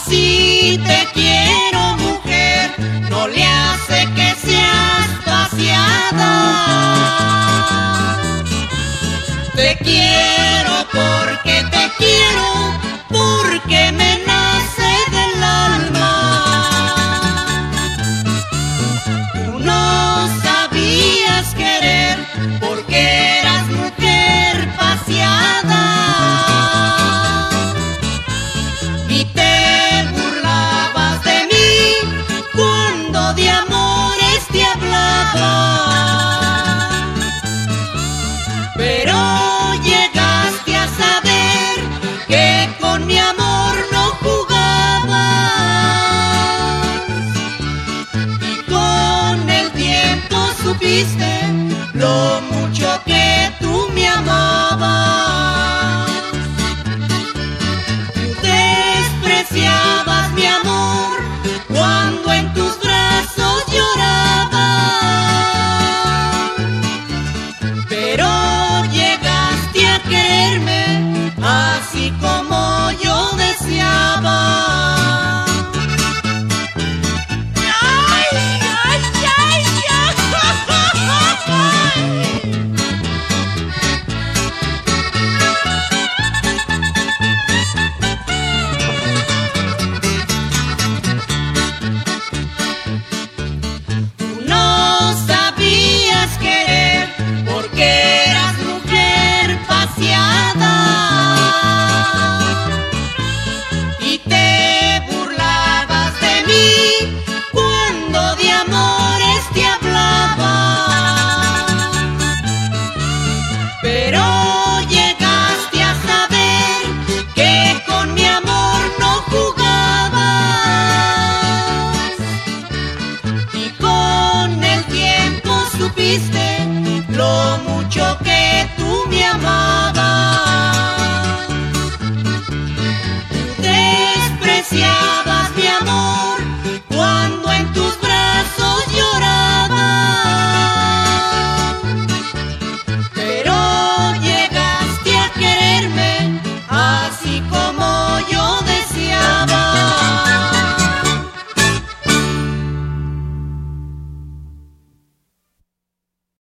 Así te quiero, mujer, no le hace que seas vaciada. Te quiero porque te quiero, porque me nace del alma. Tú no sabías querer porque eras mujer paseada. Y te burlabas de mí cuando de amores te hablaba. Pero llegaste a saber que con mi amor no jugabas. Y con el tiempo supiste lo mucho que tú me amabas. Tú despreciabas mi amor cuando en tus brazos lloraba. Pero llegaste a quererme así como yo deseaba.